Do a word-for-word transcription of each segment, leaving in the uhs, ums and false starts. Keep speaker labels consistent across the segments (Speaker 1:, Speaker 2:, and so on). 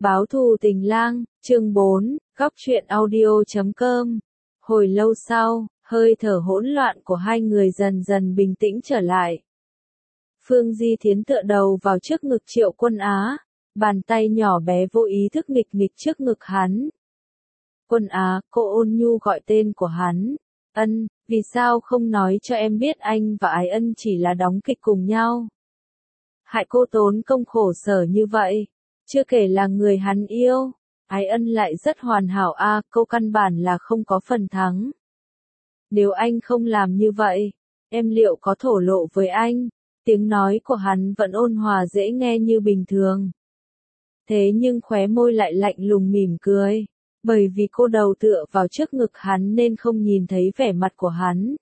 Speaker 1: Báo thù tình lang, chương bốn, góc truyện audio chấm com. Hồi lâu sau, hơi thở hỗn loạn của hai người dần dần bình tĩnh trở lại. Phương Di Thiến tựa đầu vào trước ngực Triệu Quân Á, bàn tay nhỏ bé vô ý thức nghịch nghịch trước ngực hắn. Quân Á, cô ôn nhu gọi tên của hắn. Ân, vì sao không nói cho em biết anh và Ái Ân chỉ là đóng kịch cùng nhau? Hại cô tốn công khổ sở như vậy. Chưa kể là người hắn yêu, Ái Ân lại rất hoàn hảo a, à, câu căn bản là không có phần thắng. Nếu anh không làm như vậy, em liệu có thổ lộ với anh? Tiếng nói của hắn vẫn ôn hòa dễ nghe như bình thường. Thế nhưng khóe môi lại lạnh lùng mỉm cười, bởi vì cô đầu tựa vào trước ngực hắn nên không nhìn thấy vẻ mặt của hắn.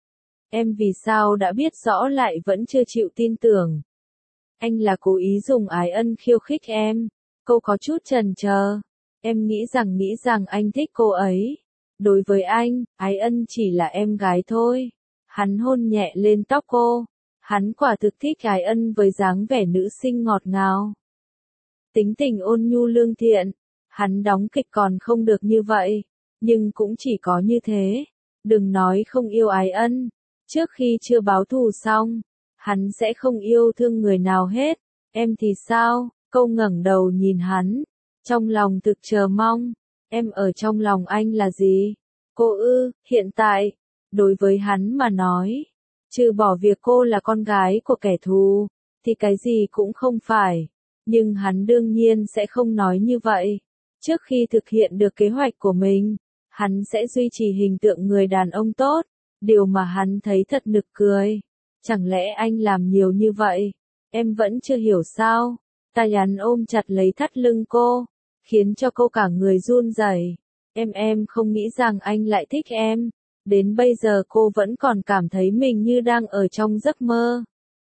Speaker 1: Em vì sao đã biết rõ lại vẫn chưa chịu tin tưởng? Anh là cố ý dùng Ái Ân khiêu khích em. Cô có chút chần chờ. Em nghĩ rằng nghĩ rằng anh thích cô ấy. Đối với anh, Ái Ân chỉ là em gái thôi. Hắn hôn nhẹ lên tóc cô. Hắn quả thực thích Ái Ân với dáng vẻ nữ sinh ngọt ngào. Tính tình ôn nhu lương thiện. Hắn đóng kịch còn không được như vậy. Nhưng cũng chỉ có như thế. Đừng nói không yêu Ái Ân. Trước khi chưa báo thù xong, hắn sẽ không yêu thương người nào hết. Em thì sao? Câu ngẩng đầu nhìn hắn, trong lòng thực chờ mong. Em ở trong lòng anh là gì? Cô ư? Hiện tại, đối với hắn mà nói, trừ bỏ việc cô là con gái của kẻ thù, thì cái gì cũng không phải. Nhưng hắn đương nhiên sẽ không nói như vậy. Trước khi thực hiện được kế hoạch của mình, hắn sẽ duy trì hình tượng người đàn ông tốt. Điều mà hắn thấy thật nực cười. Chẳng lẽ anh làm nhiều như vậy? Em vẫn chưa hiểu sao? Tay hắn ôm chặt lấy thắt lưng cô, khiến cho cô cả người run rẩy. Em em không nghĩ rằng anh lại thích em. Đến bây giờ cô vẫn còn cảm thấy mình như đang ở trong giấc mơ.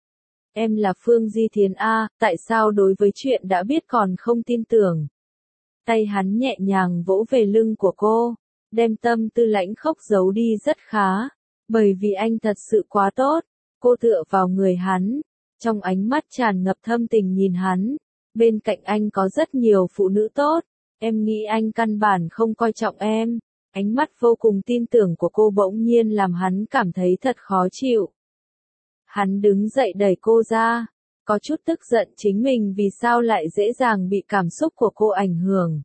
Speaker 1: Em là Phương Di Thiến A, tại sao đối với chuyện đã biết còn không tin tưởng? Tay hắn nhẹ nhàng vỗ về lưng của cô, đem tâm tư lãnh khốc giấu đi rất khá. Bởi vì anh thật sự quá tốt. Cô tựa vào người hắn, trong ánh mắt tràn ngập thâm tình nhìn hắn. Bên cạnh anh có rất nhiều phụ nữ tốt. Em nghĩ anh căn bản không coi trọng em. Ánh mắt vô cùng tin tưởng của cô bỗng nhiên làm hắn cảm thấy thật khó chịu. Hắn đứng dậy đẩy cô ra, có chút tức giận chính mình vì sao lại dễ dàng bị cảm xúc của cô ảnh hưởng.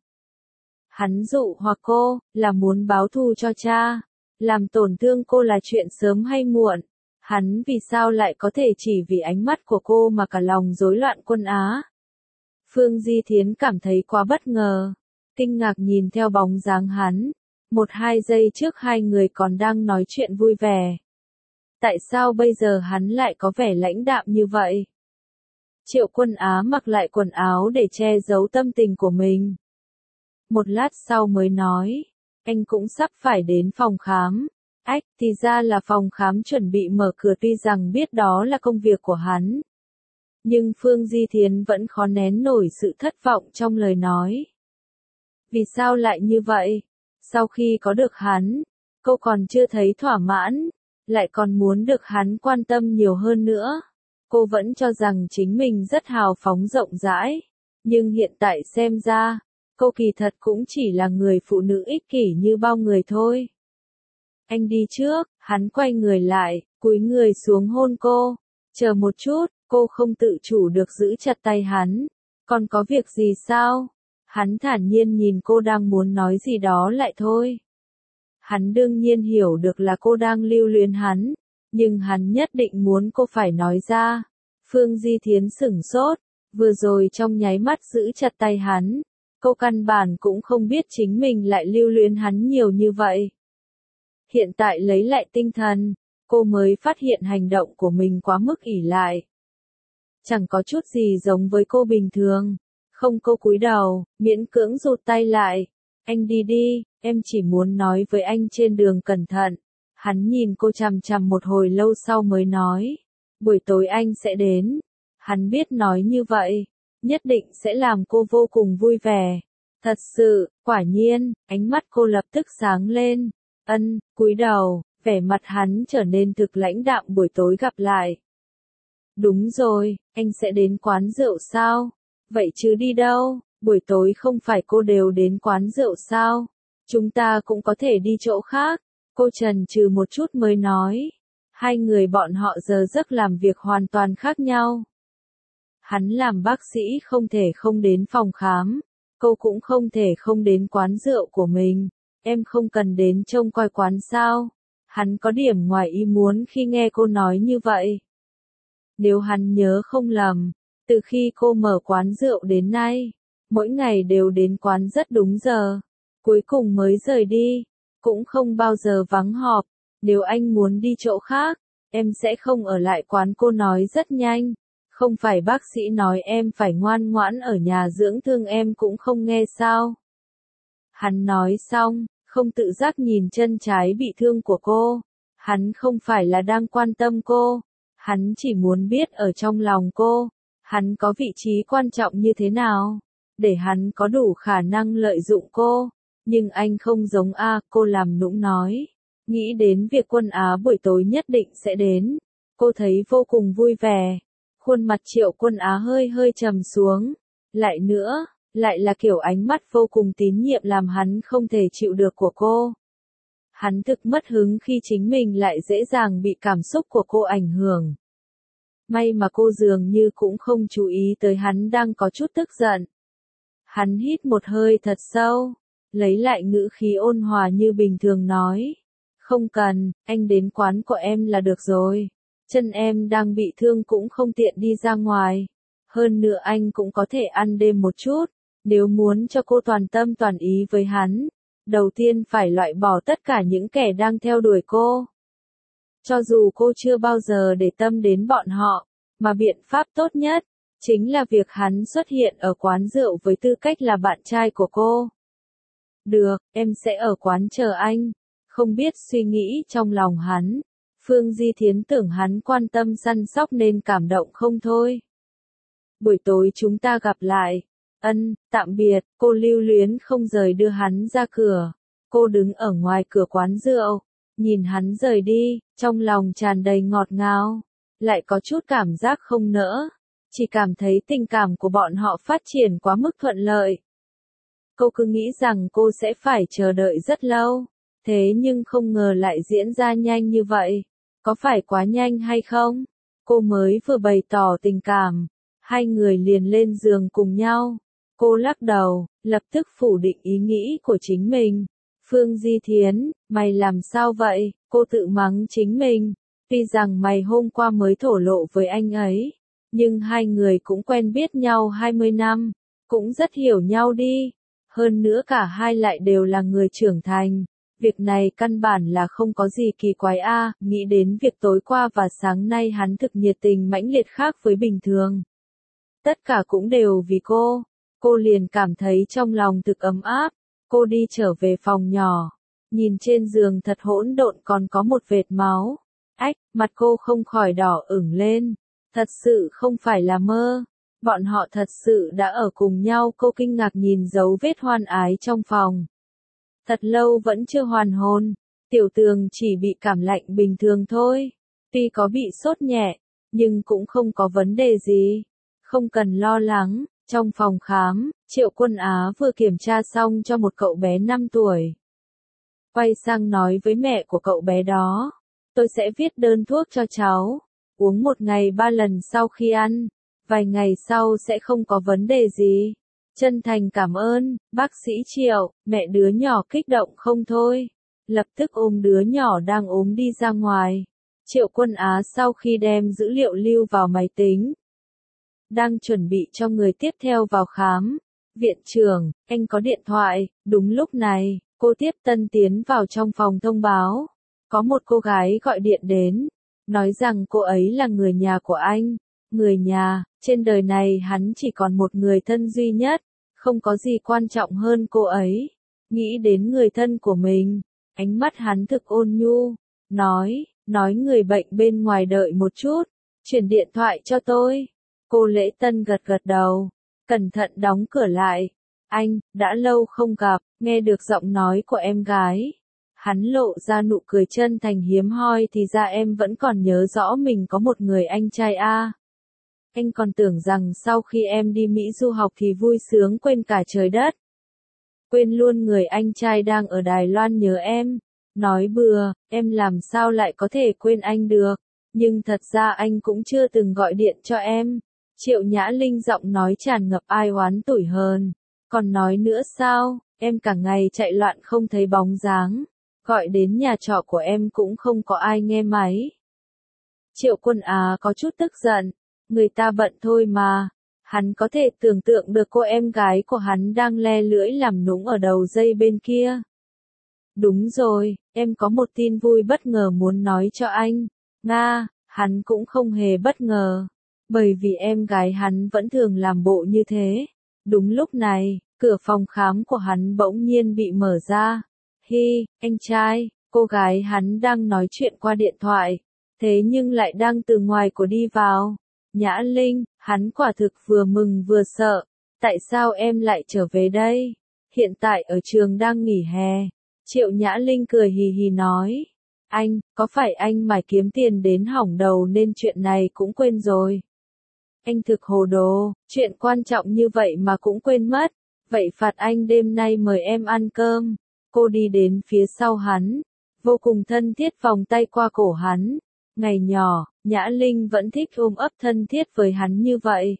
Speaker 1: Hắn dụ hoặc cô, là muốn báo thù cho cha. Làm tổn thương cô là chuyện sớm hay muộn. Hắn vì sao lại có thể chỉ vì ánh mắt của cô mà cả lòng rối loạn Quân Á? Phương Di Thiến cảm thấy quá bất ngờ, kinh ngạc nhìn theo bóng dáng hắn. Một hai giây trước hai người còn đang nói chuyện vui vẻ. Tại sao bây giờ hắn lại có vẻ lãnh đạm như vậy? Triệu Quân Á mặc lại quần áo để che giấu tâm tình của mình. Một lát sau mới nói, anh cũng sắp phải đến phòng khám. Ách, thì ra là phòng khám chuẩn bị mở cửa, tuy rằng biết đó là công việc của hắn. Nhưng Phương Di Thiến vẫn khó nén nổi sự thất vọng trong lời nói. Vì sao lại như vậy? Sau khi có được hắn, cô còn chưa thấy thỏa mãn, lại còn muốn được hắn quan tâm nhiều hơn nữa. Cô vẫn cho rằng chính mình rất hào phóng rộng rãi. Nhưng hiện tại xem ra, cô kỳ thật cũng chỉ là người phụ nữ ích kỷ như bao người thôi. Anh đi trước, hắn quay người lại, cúi người xuống hôn cô. Chờ một chút, cô không tự chủ được giữ chặt tay hắn. Còn có việc gì sao? Hắn thản nhiên nhìn cô đang muốn nói gì đó lại thôi. Hắn đương nhiên hiểu được là cô đang lưu luyến hắn, nhưng hắn nhất định muốn cô phải nói ra. Phương Di Thiến sửng sốt, vừa rồi trong nháy mắt giữ chặt tay hắn. Cô căn bản cũng không biết chính mình lại lưu luyến hắn nhiều như vậy. Hiện tại lấy lại tinh thần, cô mới phát hiện hành động của mình quá mức ỷ lại. Chẳng có chút gì giống với cô bình thường. Không, cô cúi đầu, miễn cưỡng rụt tay lại. Anh đi đi, em chỉ muốn nói với anh trên đường cẩn thận. Hắn nhìn cô chằm chằm một hồi lâu sau mới nói. Buổi tối anh sẽ đến. Hắn biết nói như vậy, nhất định sẽ làm cô vô cùng vui vẻ. Thật sự, quả nhiên, ánh mắt cô lập tức sáng lên. Ân, cúi đầu, vẻ mặt hắn trở nên thực lãnh đạm. Buổi tối gặp lại. Đúng rồi, anh sẽ đến quán rượu sao? Vậy chứ đi đâu? Buổi tối không phải cô đều đến quán rượu sao? Chúng ta cũng có thể đi chỗ khác. Cô chần chừ một chút mới nói. Hai người bọn họ giờ giấc làm việc hoàn toàn khác nhau. Hắn làm bác sĩ không thể không đến phòng khám. Cô cũng không thể không đến quán rượu của mình. Em không cần đến trông coi quán sao? Hắn có điểm ngoài ý muốn khi nghe cô nói như vậy. Nếu hắn nhớ không lầm, từ khi cô mở quán rượu đến nay, mỗi ngày đều đến quán rất đúng giờ, cuối cùng mới rời đi, cũng không bao giờ vắng họp. Nếu anh muốn đi chỗ khác, em sẽ không ở lại quán, cô nói rất nhanh. Không phải bác sĩ nói em phải ngoan ngoãn ở nhà dưỡng thương em cũng không nghe sao? Hắn nói xong, không tự giác nhìn chân trái bị thương của cô. Hắn không phải là đang quan tâm cô. Hắn chỉ muốn biết ở trong lòng cô, hắn có vị trí quan trọng như thế nào, để hắn có đủ khả năng lợi dụng cô. Nhưng anh không giống A, cô làm nũng nói. Nghĩ đến việc Quân Á buổi tối nhất định sẽ đến, cô thấy vô cùng vui vẻ. Khuôn mặt Triệu Quân Á hơi hơi trầm xuống. Lại nữa, lại là kiểu ánh mắt vô cùng tín nhiệm làm hắn không thể chịu được của cô. Hắn thực mất hứng khi chính mình lại dễ dàng bị cảm xúc của cô ảnh hưởng. May mà cô dường như cũng không chú ý tới hắn đang có chút tức giận. Hắn hít một hơi thật sâu, lấy lại ngữ khí ôn hòa như bình thường nói. Không cần, anh đến quán của em là được rồi. Chân em đang bị thương cũng không tiện đi ra ngoài. Hơn nữa anh cũng có thể ăn đêm một chút. Nếu muốn cho cô toàn tâm toàn ý với hắn, đầu tiên phải loại bỏ tất cả những kẻ đang theo đuổi cô. Cho dù cô chưa bao giờ để tâm đến bọn họ, mà biện pháp tốt nhất, chính là việc hắn xuất hiện ở quán rượu với tư cách là bạn trai của cô. Được, em sẽ ở quán chờ anh. Không biết suy nghĩ trong lòng hắn, Phương Di Thiến tưởng hắn quan tâm săn sóc nên cảm động không thôi. Buổi tối chúng ta gặp lại. Ân, tạm biệt, cô lưu luyến không rời đưa hắn ra cửa. Cô đứng ở ngoài cửa quán rượu, nhìn hắn rời đi, trong lòng tràn đầy ngọt ngào, lại có chút cảm giác không nỡ, chỉ cảm thấy tình cảm của bọn họ phát triển quá mức thuận lợi. Cô cứ nghĩ rằng cô sẽ phải chờ đợi rất lâu, thế nhưng không ngờ lại diễn ra nhanh như vậy. Có phải quá nhanh hay không? Cô mới vừa bày tỏ tình cảm, hai người liền lên giường cùng nhau. Cô lắc đầu, lập tức phủ định ý nghĩ của chính mình. Phương Di Thiến, mày làm sao vậy? Cô tự mắng chính mình. Tuy rằng mày hôm qua mới thổ lộ với anh ấy, nhưng hai người cũng quen biết nhau hai mươi năm, cũng rất hiểu nhau đi. Hơn nữa cả hai lại đều là người trưởng thành. Việc này căn bản là không có gì kỳ quái a. À, nghĩ đến việc tối qua và sáng nay hắn thực nhiệt tình mãnh liệt khác với bình thường. Tất cả cũng đều vì cô. Cô liền cảm thấy trong lòng thực ấm áp. Cô đi trở về phòng nhỏ, nhìn trên giường thật hỗn độn còn có một vệt máu. Ách, mặt cô không khỏi đỏ ửng lên. Thật sự không phải là mơ. Bọn họ thật sự đã ở cùng nhau. Cô kinh ngạc nhìn dấu vết hoan ái trong phòng. Thật lâu vẫn chưa hoàn hồn. Tiểu Tường chỉ bị cảm lạnh bình thường thôi. Tuy có bị sốt nhẹ, nhưng cũng không có vấn đề gì. Không cần lo lắng. Trong phòng khám, Triệu Quân Á vừa kiểm tra xong cho một cậu bé năm tuổi. Quay sang nói với mẹ của cậu bé đó. Tôi sẽ viết đơn thuốc cho cháu. Uống một ngày ba lần sau khi ăn. Vài ngày sau sẽ không có vấn đề gì. Chân thành cảm ơn, bác sĩ Triệu. Mẹ đứa nhỏ kích động không thôi. Lập tức ôm đứa nhỏ đang ốm đi ra ngoài. Triệu Quân Á sau khi đem dữ liệu lưu vào máy tính, đang chuẩn bị cho người tiếp theo vào khám. Viện trưởng, anh có điện thoại. Đúng lúc này, cô tiếp tân tiến vào trong phòng thông báo. Có một cô gái gọi điện đến, nói rằng cô ấy là người nhà của anh. Người nhà, trên đời này hắn chỉ còn một người thân duy nhất, không có gì quan trọng hơn cô ấy. Nghĩ đến người thân của mình, ánh mắt hắn thực ôn nhu, nói, nói người bệnh bên ngoài đợi một chút, chuyển điện thoại cho tôi. Cô Lễ Tân gật gật đầu, cẩn thận đóng cửa lại. Anh, đã lâu không gặp, nghe được giọng nói của em gái. Hắn lộ ra nụ cười chân thành hiếm hoi, thì ra em vẫn còn nhớ rõ mình có một người anh trai a. anh còn tưởng rằng sau khi em đi Mỹ du học thì vui sướng quên cả trời đất. Quên luôn người anh trai đang ở Đài Loan nhớ em. Nói bừa, em làm sao lại có thể quên anh được, nhưng thật ra anh cũng chưa từng gọi điện cho em. Triệu Nhã Linh giọng nói tràn ngập ai oán tủi hờn. Còn nói nữa sao, em cả ngày chạy loạn không thấy bóng dáng. Gọi đến nhà trọ của em cũng không có ai nghe máy. Triệu Quân Á có chút tức giận. Người ta bận thôi mà. Hắn có thể tưởng tượng được cô em gái của hắn đang le lưỡi làm nũng ở đầu dây bên kia. Đúng rồi, em có một tin vui bất ngờ muốn nói cho anh. Nga, hắn cũng không hề bất ngờ. Bởi vì em gái hắn vẫn thường làm bộ như thế. Đúng lúc này, cửa phòng khám của hắn bỗng nhiên bị mở ra. Hi, anh trai, cô gái hắn đang nói chuyện qua điện thoại. Thế nhưng lại đang từ ngoài của đi vào. Nhã Linh, hắn quả thực vừa mừng vừa sợ. Tại sao em lại trở về đây? Hiện tại ở trường đang nghỉ hè. Triệu Nhã Linh cười hì hì nói. Anh, có phải anh mải kiếm tiền đến hỏng đầu nên chuyện này cũng quên rồi? Anh thực hồ đồ, chuyện quan trọng như vậy mà cũng quên mất. Vậy phạt anh đêm nay mời em ăn cơm. Cô đi đến phía sau hắn, vô cùng thân thiết vòng tay qua cổ hắn. Ngày nhỏ, Nhã Linh vẫn thích ôm ấp thân thiết với hắn như vậy.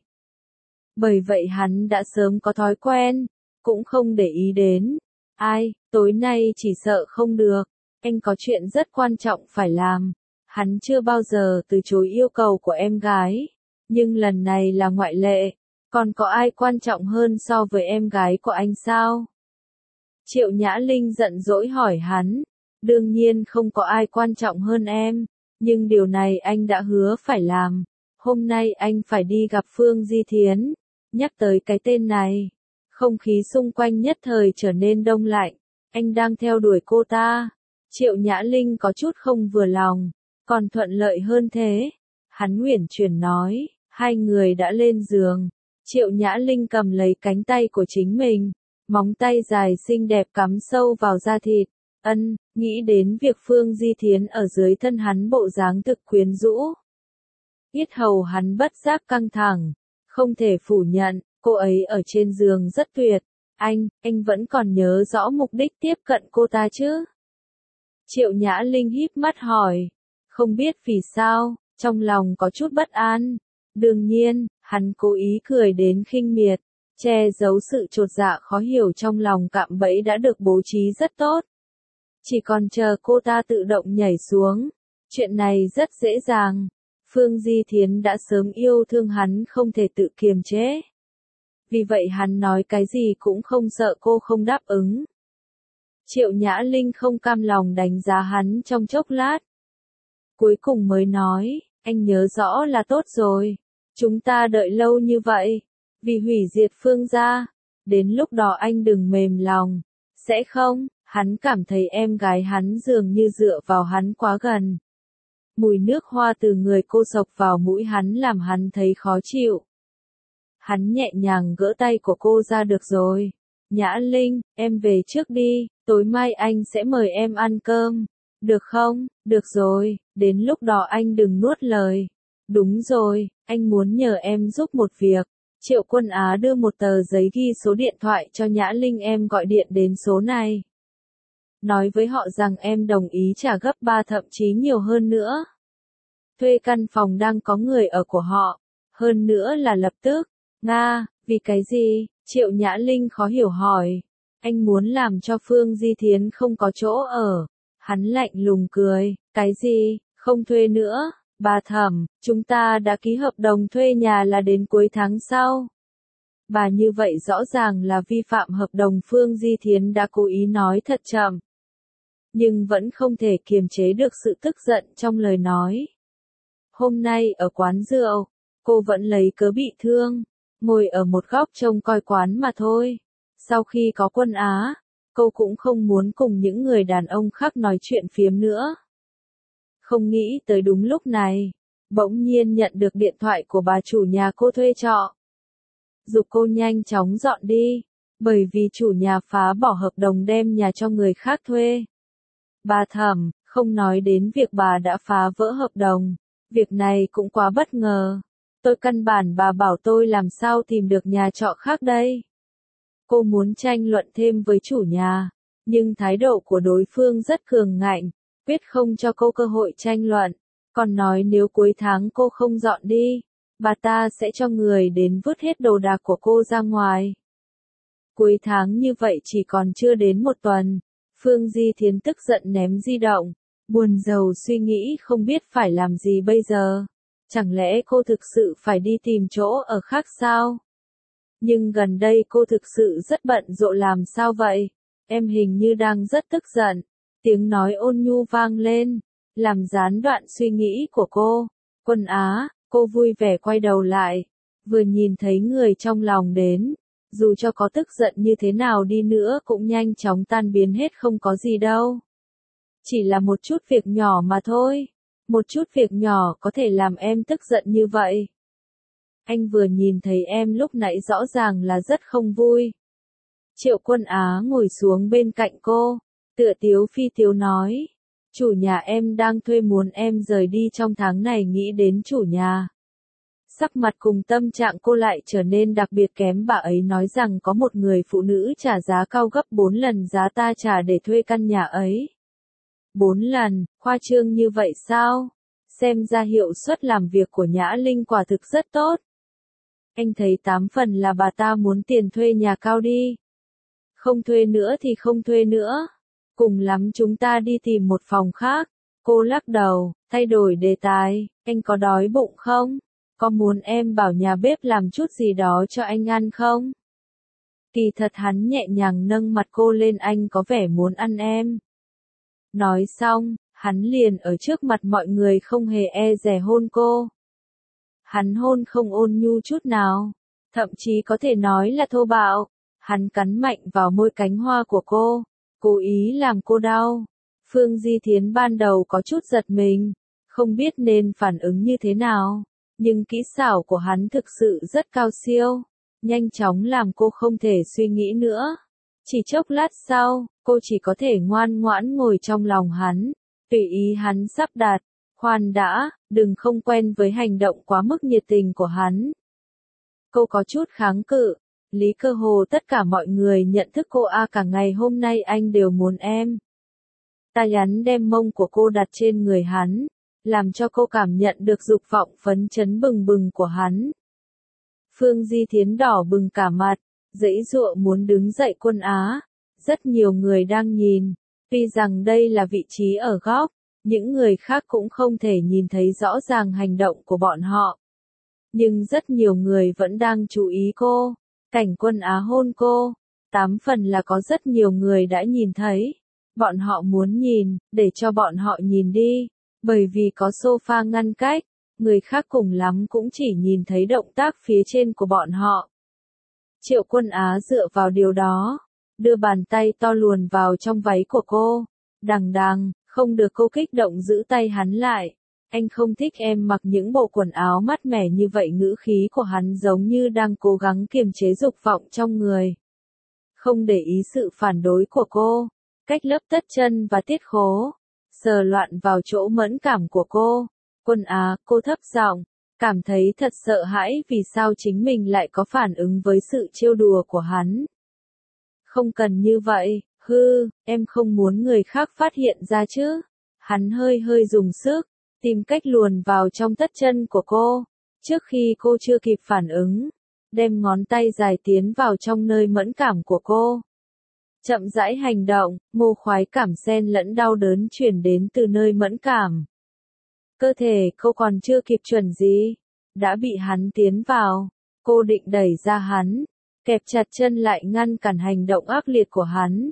Speaker 1: Bởi vậy hắn đã sớm có thói quen, cũng không để ý đến. Ai, tối nay chỉ sợ không được, anh có chuyện rất quan trọng phải làm. Hắn chưa bao giờ từ chối yêu cầu của em gái, nhưng lần này là ngoại lệ. Còn có ai quan trọng hơn so với em gái của anh sao? Triệu Nhã Linh giận dỗi hỏi hắn. Đương nhiên không có ai quan trọng hơn em, nhưng điều này anh đã hứa phải làm. Hôm nay anh phải đi gặp Phương Di Thiến. Nhắc tới cái tên này, không khí xung quanh nhất thời trở nên đông lạnh. Anh đang theo đuổi cô ta. Triệu Nhã Linh có chút không vừa lòng. Còn thuận lợi hơn thế. Hắn uyển chuyển nói. Hai người đã lên giường. Triệu Nhã Linh cầm lấy cánh tay của chính mình. Móng tay dài xinh đẹp cắm sâu vào da thịt. Ân, nghĩ đến việc Phương Di Thiến ở dưới thân hắn bộ dáng thực quyến rũ. Yết hầu hắn bất giác căng thẳng. Không thể phủ nhận, cô ấy ở trên giường rất tuyệt. Anh, anh vẫn còn nhớ rõ mục đích tiếp cận cô ta chứ? Triệu Nhã Linh híp mắt hỏi. Không biết vì sao, trong lòng có chút bất an. Đương nhiên, hắn cố ý cười đến khinh miệt, che giấu sự chột dạ khó hiểu trong lòng cạm bẫy đã được bố trí rất tốt. Chỉ còn chờ cô ta tự động nhảy xuống. Chuyện này rất dễ dàng. Phương Di Thiến đã sớm yêu thương hắn không thể tự kiềm chế. Vì vậy hắn nói cái gì cũng không sợ cô không đáp ứng. Triệu Nhã Linh không cam lòng đánh giá hắn trong chốc lát. Cuối cùng mới nói, anh nhớ rõ là tốt rồi. Chúng ta đợi lâu như vậy, vì hủy diệt Phương gia. Đến lúc đó anh đừng mềm lòng. Sẽ không, hắn cảm thấy em gái hắn dường như dựa vào hắn quá gần. Mùi nước hoa từ người cô sộc vào mũi hắn làm hắn thấy khó chịu. Hắn nhẹ nhàng gỡ tay của cô ra. Được rồi. Nhã Linh, em về trước đi, tối mai anh sẽ mời em ăn cơm. Được không? Được rồi, đến lúc đó anh đừng nuốt lời. Đúng rồi, anh muốn nhờ em giúp một việc. Triệu Quân Á đưa một tờ giấy ghi số điện thoại cho Nhã Linh, em gọi điện đến số này. Nói với họ rằng em đồng ý trả gấp ba thậm chí nhiều hơn nữa. Thuê căn phòng đang có người ở của họ. Hơn nữa là lập tức. Nga, vì cái gì? Triệu Nhã Linh khó hiểu hỏi. Anh muốn làm cho Phương Di Thiến không có chỗ ở. Hắn lạnh lùng cười. Cái gì? Không thuê nữa. Bà Thẩm, chúng ta đã ký hợp đồng thuê nhà là đến cuối tháng sau. Bà như vậy rõ ràng là vi phạm hợp đồng. Phương Di Thiến đã cố ý nói thật chậm, nhưng vẫn không thể kiềm chế được sự tức giận trong lời nói. Hôm nay ở quán rượu, cô vẫn lấy cớ bị thương, ngồi ở một góc trông coi quán mà thôi. Sau khi có Quân Á, cô cũng không muốn cùng những người đàn ông khác nói chuyện phiếm nữa. Không nghĩ tới đúng lúc này, bỗng nhiên nhận được điện thoại của bà chủ nhà cô thuê trọ. Giục cô nhanh chóng dọn đi, bởi vì chủ nhà phá bỏ hợp đồng đem nhà cho người khác thuê. Bà Thẩm, không nói đến việc bà đã phá vỡ hợp đồng, việc này cũng quá bất ngờ. Tôi căn bản bà bảo tôi làm sao tìm được nhà trọ khác đây. Cô muốn tranh luận thêm với chủ nhà, nhưng thái độ của đối phương rất cường ngạnh, quyết không cho cô cơ hội tranh luận, còn nói nếu cuối tháng cô không dọn đi, bà ta sẽ cho người đến vứt hết đồ đạc của cô ra ngoài. Cuối tháng như vậy chỉ còn chưa đến một tuần, Phương Di Thiến tức giận ném di động, buồn rầu suy nghĩ không biết phải làm gì bây giờ. Chẳng lẽ cô thực sự phải đi tìm chỗ ở khác sao? Nhưng gần đây cô thực sự rất bận rộn làm sao vậy? Em hình như đang rất tức giận. Tiếng nói ôn nhu vang lên, làm gián đoạn suy nghĩ của cô. Quân Á, cô vui vẻ quay đầu lại, vừa nhìn thấy người trong lòng đến, dù cho có tức giận như thế nào đi nữa cũng nhanh chóng tan biến hết không có gì đâu. Chỉ là một chút việc nhỏ mà thôi. Một chút việc nhỏ có thể làm em tức giận như vậy. Anh vừa nhìn thấy em lúc nãy rõ ràng là rất không vui. Triệu Quân Á ngồi xuống bên cạnh cô, tựa tiếu phi tiếu nói. Chủ nhà em đang thuê muốn em rời đi trong tháng này, nghĩ đến chủ nhà. Sắc mặt cùng tâm trạng cô lại trở nên đặc biệt kém, bà ấy nói rằng có một người phụ nữ trả giá cao gấp bốn lần giá ta trả để thuê căn nhà ấy. Bốn lần, khoa trương như vậy sao? Xem ra hiệu suất làm việc của Nhã Linh quả thực rất tốt. Anh thấy tám phần là bà ta muốn tiền thuê nhà cao đi. Không thuê nữa thì không thuê nữa. Cùng lắm chúng ta đi tìm một phòng khác. Cô lắc đầu, thay đổi đề tài, anh có đói bụng không? Có muốn em bảo nhà bếp làm chút gì đó cho anh ăn không? Kỳ thật hắn nhẹ nhàng nâng mặt cô lên, anh có vẻ muốn ăn em. Nói xong, hắn liền ở trước mặt mọi người không hề e dè hôn cô. Hắn hôn không ôn nhu chút nào, thậm chí có thể nói là thô bạo. Hắn cắn mạnh vào môi cánh hoa của cô, cố ý làm cô đau. Phương Di Thiến ban đầu có chút giật mình, không biết nên phản ứng như thế nào, nhưng kỹ xảo của hắn thực sự rất cao siêu, nhanh chóng làm cô không thể suy nghĩ nữa. Chỉ chốc lát sau, cô chỉ có thể ngoan ngoãn ngồi trong lòng hắn, tùy ý hắn sắp đặt. Khoan đã, đừng không quen với hành động quá mức nhiệt tình của hắn. Cô có chút kháng cự, lý cơ hồ tất cả mọi người nhận thức cô a cả ngày hôm nay anh đều muốn em. Tay hắn đem mông của cô đặt trên người hắn, làm cho cô cảm nhận được dục vọng phấn chấn bừng bừng của hắn. Phương Di Thiến đỏ bừng cả mặt, giãy giụa muốn đứng dậy. Quân Á, rất nhiều người đang nhìn, tuy rằng đây là vị trí ở góc, những người khác cũng không thể nhìn thấy rõ ràng hành động của bọn họ. Nhưng rất nhiều người vẫn đang chú ý cô, cảnh Quân Á hôn cô, tám phần là có rất nhiều người đã nhìn thấy. Bọn họ muốn nhìn, để cho bọn họ nhìn đi, bởi vì có sofa ngăn cách, người khác cùng lắm cũng chỉ nhìn thấy động tác phía trên của bọn họ. Triệu Quân Á dựa vào điều đó, đưa bàn tay to luồn vào trong váy của cô, đằng đằng, không được. Cô kích động giữ tay hắn lại. Anh không thích em mặc những bộ quần áo mát mẻ như vậy. Ngữ khí của hắn giống như đang cố gắng kiềm chế dục vọng trong người. Không để ý sự phản đối của cô, cách lớp tất chân và tiết khố, sờ loạn vào chỗ mẫn cảm của cô. Quân Á, cô thấp giọng, cảm thấy thật sợ hãi vì sao chính mình lại có phản ứng với sự trêu đùa của hắn. Không cần như vậy, hư, em không muốn người khác phát hiện ra chứ. Hắn hơi hơi dùng sức, tìm cách luồn vào trong tất chân của cô, trước khi cô chưa kịp phản ứng, đem ngón tay dài tiến vào trong nơi mẫn cảm của cô. Chậm rãi hành động, mô khoái cảm xen lẫn đau đớn truyền đến từ nơi mẫn cảm. Cơ thể cô còn chưa kịp chuẩn gì, đã bị hắn tiến vào. Cô định đẩy ra hắn, kẹp chặt chân lại ngăn cản hành động ác liệt của hắn.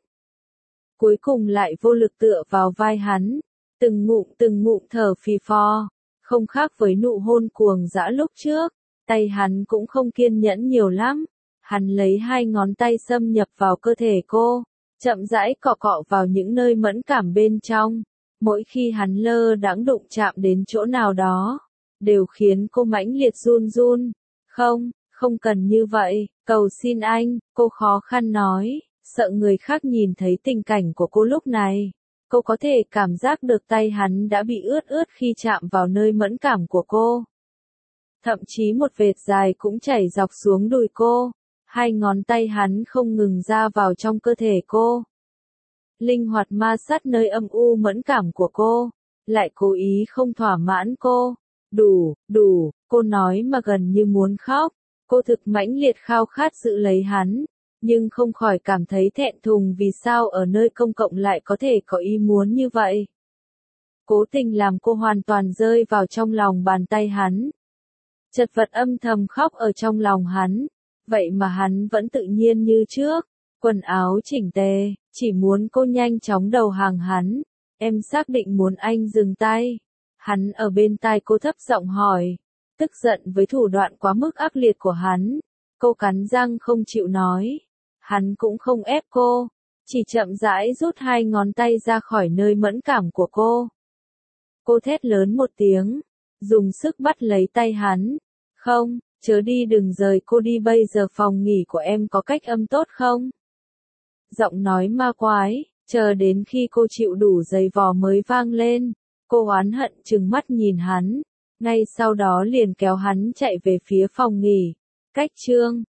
Speaker 1: Cuối cùng lại vô lực tựa vào vai hắn, từng ngụm từng ngụm thở phì phò, không khác với nụ hôn cuồng dã lúc trước. Tay hắn cũng không kiên nhẫn nhiều lắm, hắn lấy hai ngón tay xâm nhập vào cơ thể cô, chậm rãi cọ cọ vào những nơi mẫn cảm bên trong. Mỗi khi hắn lơ đãng đụng chạm đến chỗ nào đó, đều khiến cô mãnh liệt run run. Không, không cần như vậy, cầu xin anh, cô khó khăn nói, sợ người khác nhìn thấy tình cảnh của cô lúc này. Cô có thể cảm giác được tay hắn đã bị ướt ướt khi chạm vào nơi mẫn cảm của cô. Thậm chí một vệt dài cũng chảy dọc xuống đùi cô. Hai ngón tay hắn không ngừng ra vào trong cơ thể cô. Linh hoạt ma sát nơi âm u mẫn cảm của cô. Lại cố ý không thỏa mãn cô. Đủ, đủ, cô nói mà gần như muốn khóc. Cô thực mãnh liệt khao khát giữ lấy hắn. Nhưng không khỏi cảm thấy thẹn thùng vì sao ở nơi công cộng lại có thể có ý muốn như vậy. Cố tình làm cô hoàn toàn rơi vào trong lòng bàn tay hắn. Chật vật âm thầm khóc ở trong lòng hắn. Vậy mà hắn vẫn tự nhiên như trước. Quần áo chỉnh tề, chỉ muốn cô nhanh chóng đầu hàng hắn. Em xác định muốn anh dừng tay. Hắn ở bên tai cô thấp giọng hỏi. Tức giận với thủ đoạn quá mức ác liệt của hắn. Cô cắn răng không chịu nói. Hắn cũng không ép cô. Chỉ chậm rãi rút hai ngón tay ra khỏi nơi mẫn cảm của cô. Cô thét lớn một tiếng. Dùng sức bắt lấy tay hắn. Không, chớ đi đừng rời cô đi bây giờ phòng nghỉ của em có cách âm tốt không? Giọng nói ma quái, chờ đến khi cô chịu đủ giày vò mới vang lên. Cô oán hận trừng mắt nhìn hắn. Ngay sau đó liền kéo hắn chạy về phía phòng nghỉ. Cách chương